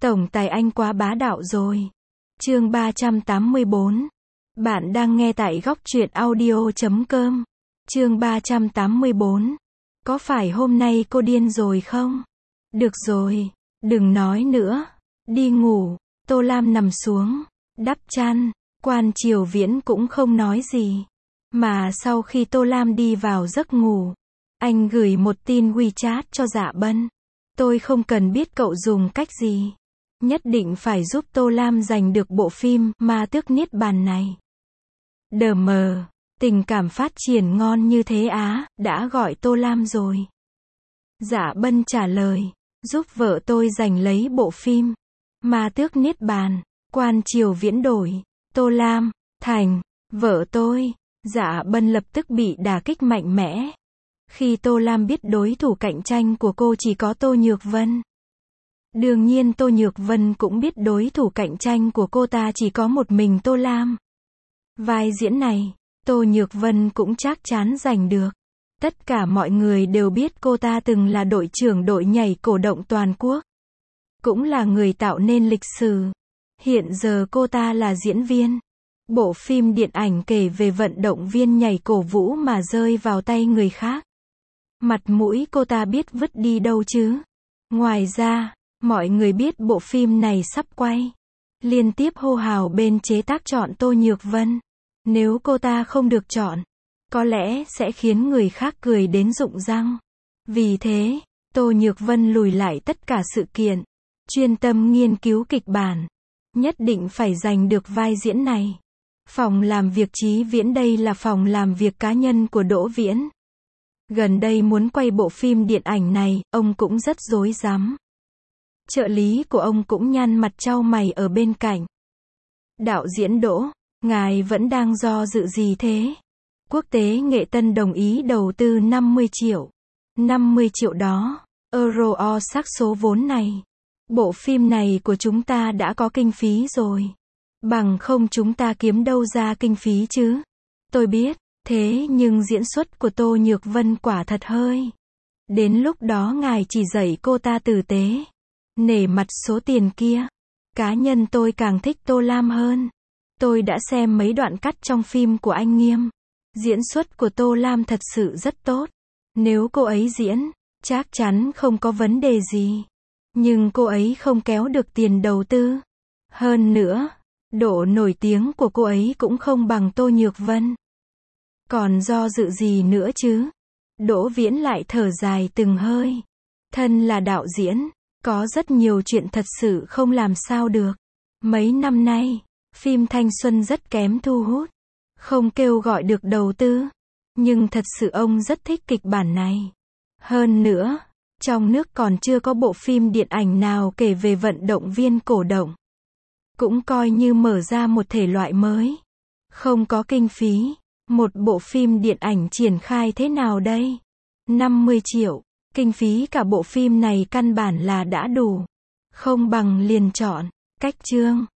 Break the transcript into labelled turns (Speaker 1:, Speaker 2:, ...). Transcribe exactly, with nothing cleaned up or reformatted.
Speaker 1: Tổng tài anh quá bá đạo rồi. Chương ba trăm tám mươi bốn. Bạn đang nghe tại góc truyện audio chấm com. Chương ba trăm tám mươi bốn. Có phải hôm nay cô điên rồi không? Được rồi, đừng nói nữa. Đi ngủ. Tô Lam nằm xuống, đắp chăn. Quan Triều Viễn cũng không nói gì. Mà sau khi Tô Lam đi vào giấc ngủ, anh gửi một tin WeChat cho Dạ Bân. Tôi không cần biết cậu dùng cách gì. Nhất định phải giúp Tô Lam giành được bộ phim Ma Tước Niết Bàn này. Đờ mờ, tình cảm phát triển ngon như thế á, đã gọi Tô Lam rồi. Dạ Bân trả lời, giúp vợ tôi giành lấy bộ phim Ma Tước Niết Bàn. Quan Triều Viễn đổi, Tô Lam, thành, vợ tôi. Dạ Bân lập tức bị đả kích mạnh mẽ. Khi Tô Lam biết đối thủ cạnh tranh của cô chỉ có Tô Nhược Vân. Đương nhiên Tô Nhược Vân cũng biết đối thủ cạnh tranh của cô ta chỉ có một mình Tô Lam. Vai diễn này, Tô Nhược Vân cũng chắc chắn giành được. Tất cả mọi người đều biết cô ta từng là đội trưởng đội nhảy cổ động toàn quốc. Cũng là người tạo nên lịch sử. Hiện giờ cô ta là diễn viên. Bộ phim điện ảnh kể về vận động viên nhảy cổ vũ mà rơi vào tay người khác. Mặt mũi cô ta biết vứt đi đâu chứ. Ngoài ra, mọi người biết bộ phim này sắp quay. Liên tiếp hô hào bên chế tác chọn Tô Nhược Vân. Nếu cô ta không được chọn, có lẽ sẽ khiến người khác cười đến rụng răng. Vì thế, Tô Nhược Vân lùi lại tất cả sự kiện. Chuyên tâm nghiên cứu kịch bản. Nhất định phải giành được vai diễn này. Phòng làm việc Chí Viễn, đây là phòng làm việc cá nhân của Đỗ Viễn. Gần đây muốn quay bộ phim điện ảnh này, ông cũng rất rối rắm. Trợ lý của ông cũng nhăn mặt chau mày ở bên cạnh. Đạo diễn Đỗ, ngài vẫn đang do dự gì thế? Quốc tế Nghệ Tân đồng ý đầu tư năm mươi triệu. năm mươi triệu đó, euro o xác số vốn này. Bộ phim này của chúng ta đã có kinh phí rồi. Bằng không chúng ta kiếm đâu ra kinh phí chứ? Tôi biết, thế nhưng diễn xuất của Tô Nhược Vân quả thật hơi. Đến lúc đó ngài chỉ dạy cô ta tử tế. Nể mặt số tiền kia. Cá nhân tôi càng thích Tô Lam hơn. Tôi đã xem mấy đoạn cắt trong phim của anh Nghiêm. Diễn xuất của Tô Lam thật sự rất tốt. Nếu cô ấy diễn, chắc chắn không có vấn đề gì. Nhưng cô ấy không kéo được tiền đầu tư. Hơn nữa, độ nổi tiếng của cô ấy cũng không bằng Tô Nhược Vân. Còn do dự gì nữa chứ? Đỗ Viễn lại thở dài từng hơi. Thân là đạo diễn, có rất nhiều chuyện thật sự không làm sao được. Mấy năm nay, phim thanh xuân rất kém thu hút. Không kêu gọi được đầu tư. Nhưng thật sự ông rất thích kịch bản này. Hơn nữa, trong nước còn chưa có bộ phim điện ảnh nào kể về vận động viên cổ động. Cũng coi như mở ra một thể loại mới. Không có kinh phí. Một bộ phim điện ảnh triển khai thế nào đây? năm mươi triệu. Kinh phí cả bộ phim này căn bản là đã đủ. Không bằng liền chọn cách chương.